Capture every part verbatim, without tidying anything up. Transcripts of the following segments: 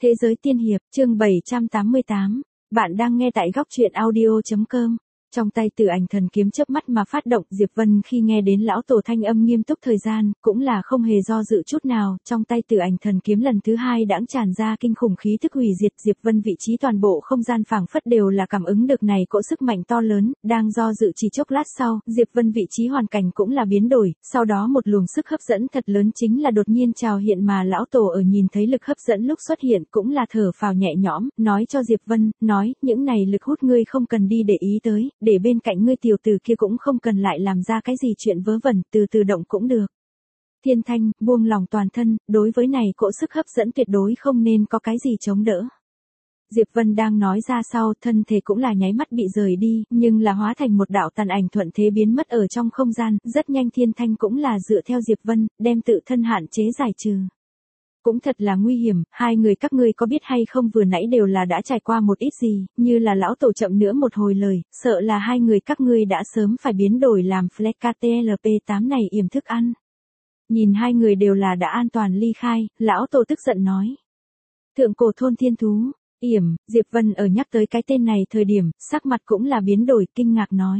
Thế giới tiên hiệp, chương bảy trăm tám mươi tám. Bạn đang nghe tại góc truyện audio chấm com. Trong tay Tử Ảnh Thần Kiếm chớp mắt mà phát động, Diệp Vân khi nghe đến lão tổ thanh âm nghiêm túc thời gian, cũng là không hề do dự chút nào, trong tay Tử Ảnh Thần Kiếm lần thứ hai đãng tràn ra kinh khủng khí tức hủy diệt, Diệp Vân vị trí toàn bộ không gian phảng phất đều là cảm ứng được này cỗ sức mạnh to lớn, đang do dự chỉ chốc lát sau, Diệp Vân vị trí hoàn cảnh cũng là biến đổi, sau đó một luồng sức hấp dẫn thật lớn chính là đột nhiên trào hiện mà lão tổ ở nhìn thấy lực hấp dẫn lúc xuất hiện cũng là thở phào nhẹ nhõm, nói cho Diệp Vân, nói, những này lực hút ngươi không cần đi để ý tới, để bên cạnh ngươi tiểu tử kia cũng không cần lại làm ra cái gì chuyện vớ vẩn, từ từ động cũng được. Thiên Thanh, buông lòng toàn thân, đối với này cỗ sức hấp dẫn tuyệt đối không nên có cái gì chống đỡ. Diệp Vân đang nói ra sau, thân thể cũng là nháy mắt bị rời đi, nhưng là hóa thành một đạo tàn ảnh thuận thế biến mất ở trong không gian, rất nhanh Thiên Thanh cũng là dựa theo Diệp Vân, đem tự thân hạn chế giải trừ. Cũng thật là nguy hiểm, hai người các ngươi có biết hay không vừa nãy đều là đã trải qua một ít gì, như là lão tổ chậm nữa một hồi lời, sợ là hai người các ngươi đã sớm phải biến đổi làm Fleck K T L P tám này yểm thức ăn. Nhìn hai người đều là đã an toàn ly khai, lão tổ tức giận nói. Thượng cổ thôn thiên thú, yểm, Diệp Vân ở nhắc tới cái tên này thời điểm, sắc mặt cũng là biến đổi, kinh ngạc nói.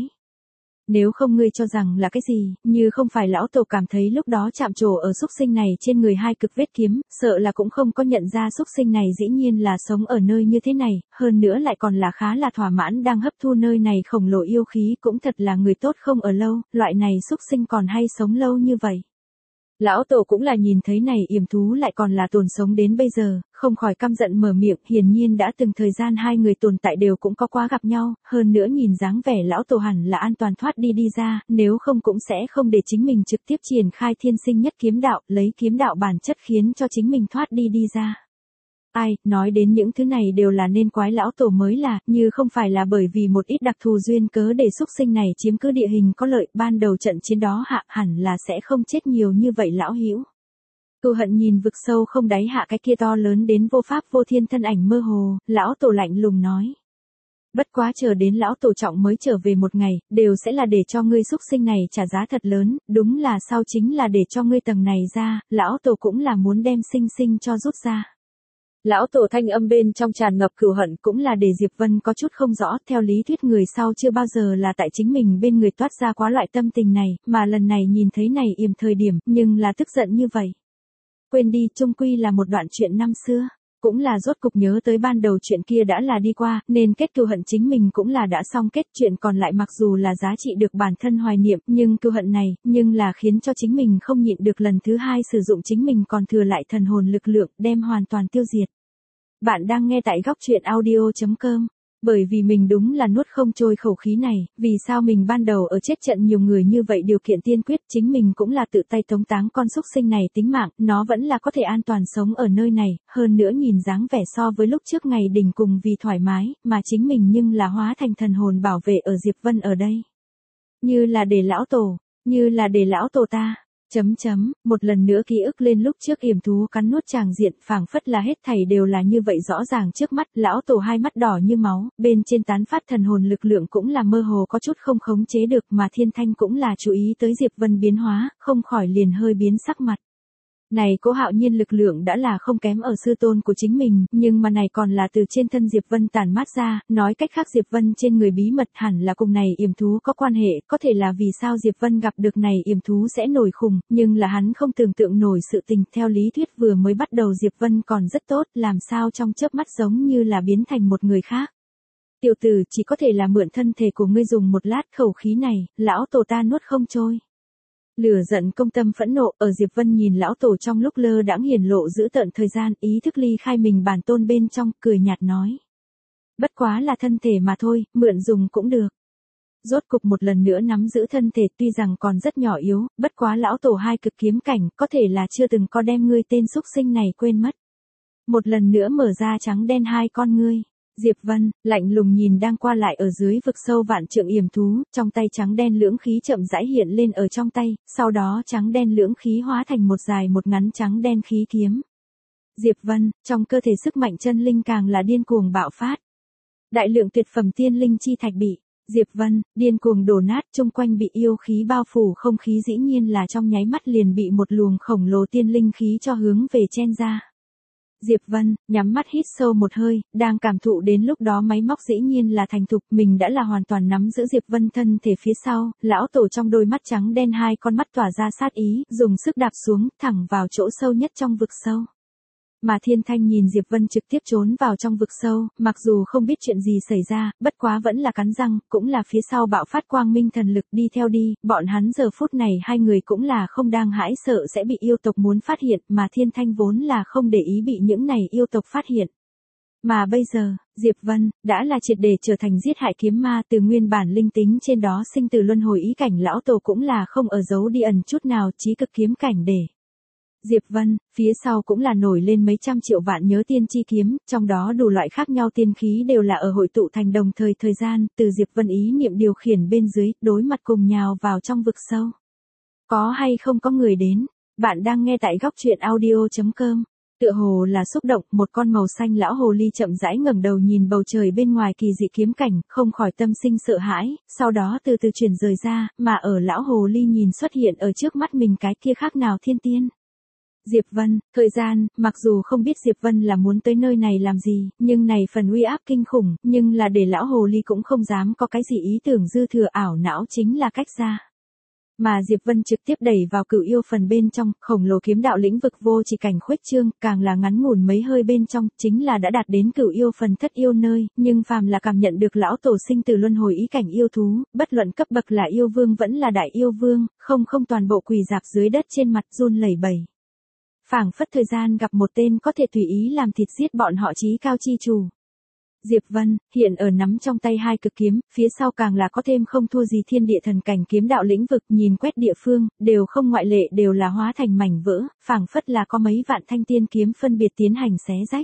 Nếu không ngươi cho rằng là cái gì, như không phải lão tổ cảm thấy lúc đó chạm trổ ở xúc sinh này trên người hai cực vết kiếm, sợ là cũng không có nhận ra xúc sinh này dĩ nhiên là sống ở nơi như thế này, hơn nữa lại còn là khá là thỏa mãn đang hấp thu nơi này khổng lồ yêu khí, cũng thật là người tốt không ở lâu, loại này xúc sinh còn hay sống lâu như vậy. Lão tổ cũng là nhìn thấy này yểm thú lại còn là tồn sống đến bây giờ, không khỏi căm giận mở miệng, hiển nhiên đã từng thời gian hai người tồn tại đều cũng có qua gặp nhau, hơn nữa nhìn dáng vẻ lão tổ hẳn là an toàn thoát đi đi ra, nếu không cũng sẽ không để chính mình trực tiếp triển khai thiên sinh nhất kiếm đạo, lấy kiếm đạo bản chất khiến cho chính mình thoát đi đi ra. Ai, nói đến những thứ này đều là nên quái lão tổ mới là, như không phải là bởi vì một ít đặc thù duyên cớ để xúc sinh này chiếm cứ địa hình có lợi, ban đầu trận chiến đó hạ hẳn là sẽ không chết nhiều như vậy lão hữu. Cừu Hận nhìn vực sâu không đáy hạ cái kia to lớn đến vô pháp vô thiên thân ảnh mơ hồ, lão tổ lạnh lùng nói. Bất quá chờ đến lão tổ trọng mới trở về một ngày, đều sẽ là để cho ngươi xúc sinh này trả giá thật lớn, đúng là sao chính là để cho ngươi tầng này ra, lão tổ cũng là muốn đem sinh sinh cho rút ra. Lão tổ thanh âm bên trong tràn ngập cừu hận cũng là để Diệp Vân có chút không rõ, theo lý thuyết người sau chưa bao giờ là tại chính mình bên người toát ra quá loại tâm tình này, mà lần này nhìn thấy này yểm thời điểm, nhưng là tức giận như vậy. Quên đi, chung quy là một đoạn chuyện năm xưa, cũng là rốt cục nhớ tới ban đầu chuyện kia đã là đi qua, nên kết cừu hận chính mình cũng là đã xong kết, chuyện còn lại mặc dù là giá trị được bản thân hoài niệm, nhưng cừu hận này, nhưng là khiến cho chính mình không nhịn được lần thứ hai sử dụng chính mình còn thừa lại thần hồn lực lượng, đem hoàn toàn tiêu diệt. Bạn đang nghe tại góc truyện audio chấm com. Bởi vì mình đúng là nuốt không trôi khẩu khí này, vì sao mình ban đầu ở chết trận nhiều người như vậy điều kiện tiên quyết chính mình cũng là tự tay tống táng con xúc sinh này tính mạng, nó vẫn là có thể an toàn sống ở nơi này, hơn nữa nhìn dáng vẻ so với lúc trước ngày đỉnh cùng vì thoải mái, mà chính mình nhưng là hóa thành thần hồn bảo vệ ở Diệp Vân ở đây. Như là để lão tổ, như là để lão tổ ta. Chấm chấm, một lần nữa ký ức lên lúc trước yểm thú cắn nuốt tràng diện, phảng phất là hết thảy đều là như vậy rõ ràng trước mắt, lão tổ hai mắt đỏ như máu, bên trên tán phát thần hồn lực lượng cũng là mơ hồ có chút không khống chế được, mà Thiên Thanh cũng là chú ý tới Diệp Vân biến hóa, không khỏi liền hơi biến sắc mặt. Này Cố Hạo Nhiên lực lượng đã là không kém ở sư tôn của chính mình, nhưng mà này còn là từ trên thân Diệp Vân tản mát ra, nói cách khác Diệp Vân trên người bí mật hẳn là cùng này yểm thú có quan hệ, có thể là vì sao Diệp Vân gặp được này yểm thú sẽ nổi khủng, nhưng là hắn không tưởng tượng nổi sự tình, theo lý thuyết vừa mới bắt đầu Diệp Vân còn rất tốt, làm sao trong chớp mắt giống như là biến thành một người khác. Tiểu tử chỉ có thể là mượn thân thể của ngươi dùng một lát khẩu khí này, lão tổ ta nuốt không trôi. Lửa giận công tâm phẫn nộ, ở Diệp Vân nhìn lão tổ trong lúc lơ đãng hiển lộ giữ tận thời gian, ý thức ly khai mình bản tôn bên trong, cười nhạt nói. Bất quá là thân thể mà thôi, mượn dùng cũng được. Rốt cục một lần nữa nắm giữ thân thể tuy rằng còn rất nhỏ yếu, bất quá lão tổ hai cực kiếm cảnh, có thể là chưa từng có đem ngươi tên xúc sinh này quên mất. Một lần nữa mở ra trắng đen hai con ngươi. Diệp Vân, lạnh lùng nhìn đang qua lại ở dưới vực sâu vạn trượng yểm thú, trong tay trắng đen lưỡng khí chậm rãi hiện lên ở trong tay, sau đó trắng đen lưỡng khí hóa thành một dài một ngắn trắng đen khí kiếm. Diệp Vân, trong cơ thể sức mạnh chân linh càng là điên cuồng bạo phát. Đại lượng tuyệt phẩm tiên linh chi thạch bị Diệp Vân, điên cuồng đổ nát, chung quanh bị yêu khí bao phủ, không khí dĩ nhiên là trong nháy mắt liền bị một luồng khổng lồ tiên linh khí cho hướng về chen ra. Diệp Vân, nhắm mắt hít sâu một hơi, đang cảm thụ đến lúc đó máy móc dĩ nhiên là thành thục, mình đã là hoàn toàn nắm giữ Diệp Vân thân thể phía sau, lão tổ trong đôi mắt trắng đen hai con mắt tỏa ra sát ý, dùng sức đạp xuống, thẳng vào chỗ sâu nhất trong vực sâu. Mà Thiên Thanh nhìn Diệp Vân trực tiếp trốn vào trong vực sâu, mặc dù không biết chuyện gì xảy ra, bất quá vẫn là cắn răng, cũng là phía sau bạo phát quang minh thần lực đi theo đi, bọn hắn giờ phút này hai người cũng là không đang hãi sợ sẽ bị yêu tộc muốn phát hiện, mà Thiên Thanh vốn là không để ý bị những này yêu tộc phát hiện. Mà bây giờ, Diệp Vân, đã là triệt để trở thành giết hại kiếm ma từ nguyên bản linh tính trên đó sinh từ luân hồi ý cảnh lão tổ cũng là không ở giấu đi ẩn chút nào chí cực kiếm cảnh để. Diệp Vân, phía sau cũng là nổi lên mấy trăm triệu vạn nhớ tiên chi kiếm, trong đó đủ loại khác nhau tiên khí đều là ở hội tụ thành đồng thời thời gian, từ Diệp Vân ý niệm điều khiển bên dưới, đối mặt cùng nhào vào trong vực sâu. Có hay không có người đến? Bạn đang nghe tại góc truyện audio chấm com. Tựa hồ là xúc động, một con màu xanh lão hồ ly chậm rãi ngẩng đầu nhìn bầu trời bên ngoài kỳ dị kiếm cảnh, không khỏi tâm sinh sợ hãi, sau đó từ từ chuyển rời ra, mà ở lão hồ ly nhìn xuất hiện ở trước mắt mình cái kia khác nào thiên tiên. Diệp Vân, thời gian, mặc dù không biết Diệp Vân là muốn tới nơi này làm gì, nhưng này phần uy áp kinh khủng, nhưng là để lão hồ ly cũng không dám có cái gì ý tưởng dư thừa ảo não chính là cách ra. Mà Diệp Vân trực tiếp đẩy vào cửu yêu phần bên trong, khổng lồ kiếm đạo lĩnh vực vô chỉ cảnh khuếch trương, càng là ngắn ngủn mấy hơi bên trong, chính là đã đạt đến cửu yêu phần thất yêu nơi, nhưng phàm là cảm nhận được lão tổ sinh từ luân hồi ý cảnh yêu thú, bất luận cấp bậc là yêu vương vẫn là đại yêu vương, không không toàn bộ quỳ dạp dưới đất trên mặt run lẩy bẩy. Phảng phất thời gian gặp một tên có thể tùy ý làm thịt giết bọn họ chí cao chi chủ. Diệp Vân, hiện ở nắm trong tay hai cực kiếm, phía sau càng là có thêm không thua gì thiên địa thần cảnh kiếm đạo lĩnh vực, nhìn quét địa phương, đều không ngoại lệ đều là hóa thành mảnh vỡ, phảng phất là có mấy vạn thanh tiên kiếm phân biệt tiến hành xé rách.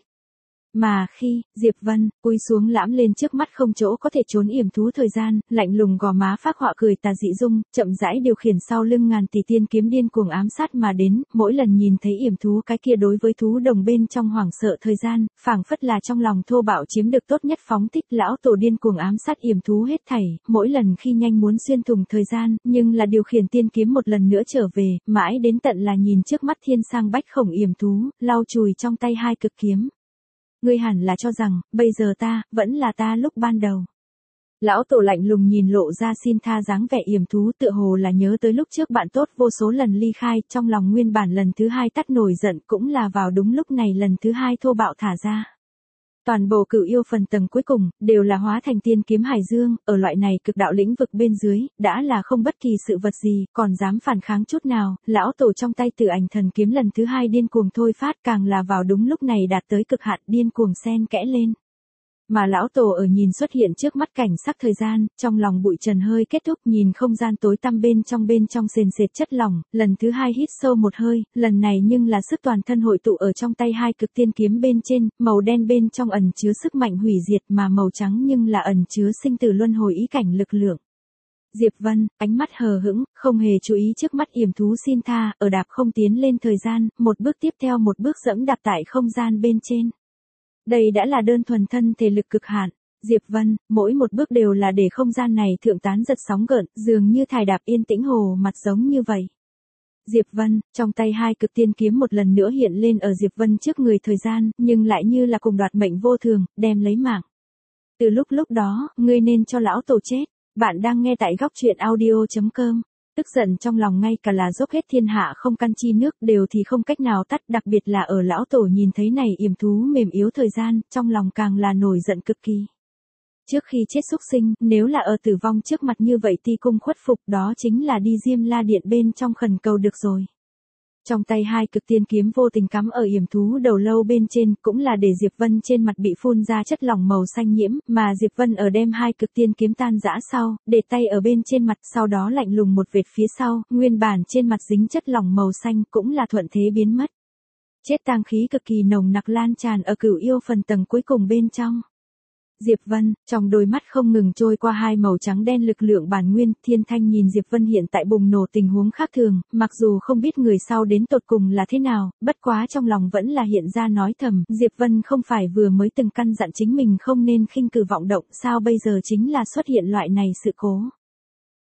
Mà khi, Diệp Vân, cúi xuống lãm lên trước mắt không chỗ có thể trốn yểm thú thời gian, lạnh lùng gò má phác họa cười tà dị dung, chậm rãi điều khiển sau lưng ngàn tỷ tiên kiếm điên cuồng ám sát mà đến, mỗi lần nhìn thấy yểm thú cái kia đối với thú đồng bên trong hoảng sợ thời gian, phảng phất là trong lòng thô bạo chiếm được tốt nhất phóng thích lão tổ điên cuồng ám sát yểm thú hết thảy, mỗi lần khi nhanh muốn xuyên thủng thời gian, nhưng là điều khiển tiên kiếm một lần nữa trở về, mãi đến tận là nhìn trước mắt thiên sang bách khổng yểm thú, lau chùi trong tay hai cực kiếm. Ngươi hẳn là cho rằng, bây giờ ta, vẫn là ta lúc ban đầu. Lão tổ lạnh lùng nhìn lộ ra xin tha dáng vẻ yểm thú tựa hồ là nhớ tới lúc trước bạn tốt vô số lần ly khai, trong lòng nguyên bản lần thứ hai tắt nổi giận cũng là vào đúng lúc này lần thứ hai thô bạo thả ra. Toàn bộ cửu yêu phần tầng cuối cùng, đều là hóa thành tiên kiếm hải dương, ở loại này cực đạo lĩnh vực bên dưới, đã là không bất kỳ sự vật gì, còn dám phản kháng chút nào, lão tổ trong tay Tử Ảnh Thần kiếm lần thứ hai điên cuồng thôi phát càng là vào đúng lúc này đạt tới cực hạn điên cuồng xen kẽ lên. Mà lão tổ ở nhìn xuất hiện trước mắt cảnh sắc thời gian, trong lòng bụi trần hơi kết thúc nhìn không gian tối tăm bên trong bên trong sền sệt chất lỏng, lần thứ hai hít sâu một hơi, lần này nhưng là sức toàn thân hội tụ ở trong tay hai cực tiên kiếm bên trên, màu đen bên trong ẩn chứa sức mạnh hủy diệt mà màu trắng nhưng là ẩn chứa sinh tử luân hồi ý cảnh lực lượng. Diệp Vân, ánh mắt hờ hững, không hề chú ý trước mắt yểm thú xin tha, ở đạp không tiến lên thời gian, một bước tiếp theo một bước dẫm đạp tại không gian bên trên. Đây đã là đơn thuần thân thể lực cực hạn, Diệp Vân, mỗi một bước đều là để không gian này thượng tán giật sóng gợn, dường như thải đạp yên tĩnh hồ mặt giống như vậy. Diệp Vân, trong tay hai cực tiên kiếm một lần nữa hiện lên ở Diệp Vân trước người thời gian, nhưng lại như là cùng đoạt mệnh vô thường, đem lấy mạng. Từ lúc lúc đó, ngươi nên cho lão tổ chết, bạn đang nghe tại góc truyện audio chấm com. Tức giận trong lòng ngay cả là dốc hết thiên hạ không căn chi nước đều thì không cách nào tắt, đặc biệt là ở lão tổ nhìn thấy này yểm thú mềm yếu thời gian, trong lòng càng là nổi giận cực kỳ. Trước khi chết xúc sinh, nếu là ở tử vong trước mặt như vậy ti cung khuất phục đó chính là đi Diêm La Điện bên trong khẩn cầu được rồi. Trong tay hai cực tiên kiếm vô tình cắm ở yểm thú đầu lâu bên trên, cũng là để Diệp Vân trên mặt bị phun ra chất lỏng màu xanh nhiễm, mà Diệp Vân ở đem hai cực tiên kiếm tan rã sau, để tay ở bên trên mặt, sau đó lạnh lùng một vệt phía sau, nguyên bản trên mặt dính chất lỏng màu xanh cũng là thuận thế biến mất. Chết tang khí cực kỳ nồng nặc lan tràn ở cửu yêu phần tầng cuối cùng bên trong. Diệp Vân, trong đôi mắt không ngừng trôi qua hai màu trắng đen lực lượng bản nguyên, Thiên Thanh nhìn Diệp Vân hiện tại bùng nổ tình huống khác thường, mặc dù không biết người sau đến tột cùng là thế nào, bất quá trong lòng vẫn là hiện ra nói thầm, Diệp Vân không phải vừa mới từng căn dặn chính mình không nên khinh cử vọng động, sao bây giờ chính là xuất hiện loại này sự cố.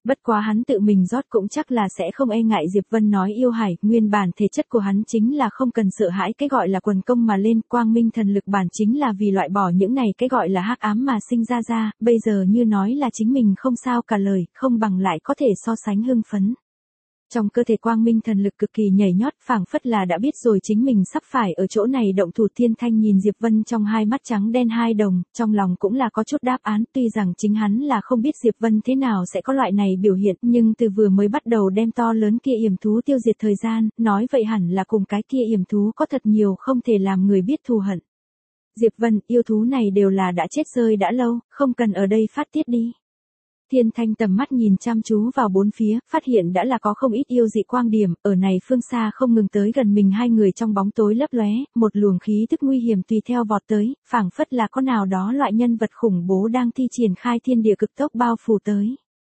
Bất quá hắn tự mình rót cũng chắc là sẽ không e ngại Diệp Vân nói yêu hải, nguyên bản thể chất của hắn chính là không cần sợ hãi cái gọi là quần công mà lên, quang minh thần lực bản chính là vì loại bỏ những này cái gọi là hắc ám mà sinh ra ra, bây giờ như nói là chính mình không sao cả lời, không bằng lại có thể so sánh hưng phấn. Trong cơ thể quang minh thần lực cực kỳ nhảy nhót, phảng phất là đã biết rồi chính mình sắp phải ở chỗ này động thủ. Thiên Thanh nhìn Diệp Vân trong hai mắt trắng đen hai đồng, trong lòng cũng là có chút đáp án, tuy rằng chính hắn là không biết Diệp Vân thế nào sẽ có loại này biểu hiện, nhưng từ vừa mới bắt đầu đem to lớn kia yểm thú tiêu diệt thời gian, nói vậy hẳn là cùng cái kia yểm thú có thật nhiều không thể làm người biết thù hận. Diệp Vân, yêu thú này đều là đã chết rơi đã lâu, không cần ở đây phát tiết đi. Thiên Thanh tầm mắt nhìn chăm chú vào bốn phía, phát hiện đã là có không ít yêu dị quang điểm, ở này phương xa không ngừng tới gần mình hai người trong bóng tối lấp lóe, một luồng khí tức nguy hiểm tùy theo vọt tới, phảng phất là có nào đó loại nhân vật khủng bố đang thi triển khai thiên địa cực tốc bao phủ tới.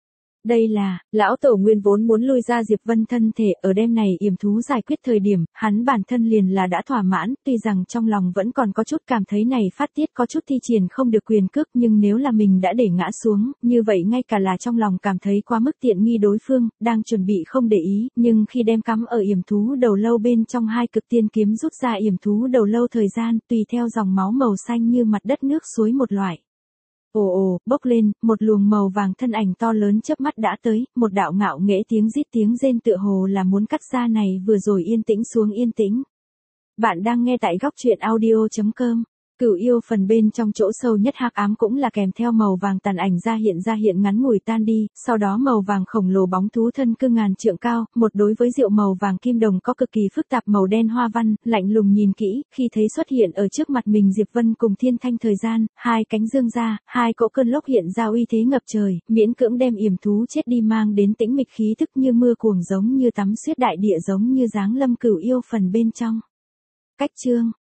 Đây là, lão tổ nguyên vốn muốn lui ra Diệp Vân thân thể, ở đêm này yểm thú giải quyết thời điểm, hắn bản thân liền là đã thỏa mãn, tuy rằng trong lòng vẫn còn có chút cảm thấy này phát tiết có chút thi triển không được quyền cước, nhưng nếu là mình đã để ngã xuống, như vậy ngay cả là trong lòng cảm thấy quá mức tiện nghi đối phương, đang chuẩn bị không để ý, nhưng khi đem cắm ở yểm thú đầu lâu bên trong hai cực tiên kiếm rút ra yểm thú đầu lâu thời gian, tùy theo dòng máu màu xanh như mặt đất nước suối một loại. Ồ ồ, bốc lên, một luồng màu vàng thân ảnh to lớn chớp mắt đã tới, một đạo ngạo nghễ tiếng rít tiếng rên tựa hồ là muốn cắt ra này vừa rồi yên tĩnh xuống yên tĩnh. Bạn đang nghe tại góc truyện audio chấm com. Cửu yêu phần bên trong chỗ sâu nhất hắc ám cũng là kèm theo màu vàng tàn ảnh ra hiện ra hiện ngắn ngủi tan đi, sau đó màu vàng khổng lồ bóng thú thân cương ngàn trượng cao, một đối với rượu màu vàng kim đồng có cực kỳ phức tạp màu đen hoa văn, lạnh lùng nhìn kỹ, khi thấy xuất hiện ở trước mặt mình Diệp Vân cùng Thiên Thanh thời gian, hai cánh dương ra, hai cỗ cơn lốc hiện ra uy thế ngập trời, miễn cưỡng đem yểm thú chết đi mang đến tĩnh mịch khí tức như mưa cuồng giống như tắm xiết đại địa giống như giáng lâm cửu yêu phần bên trong. Cách chương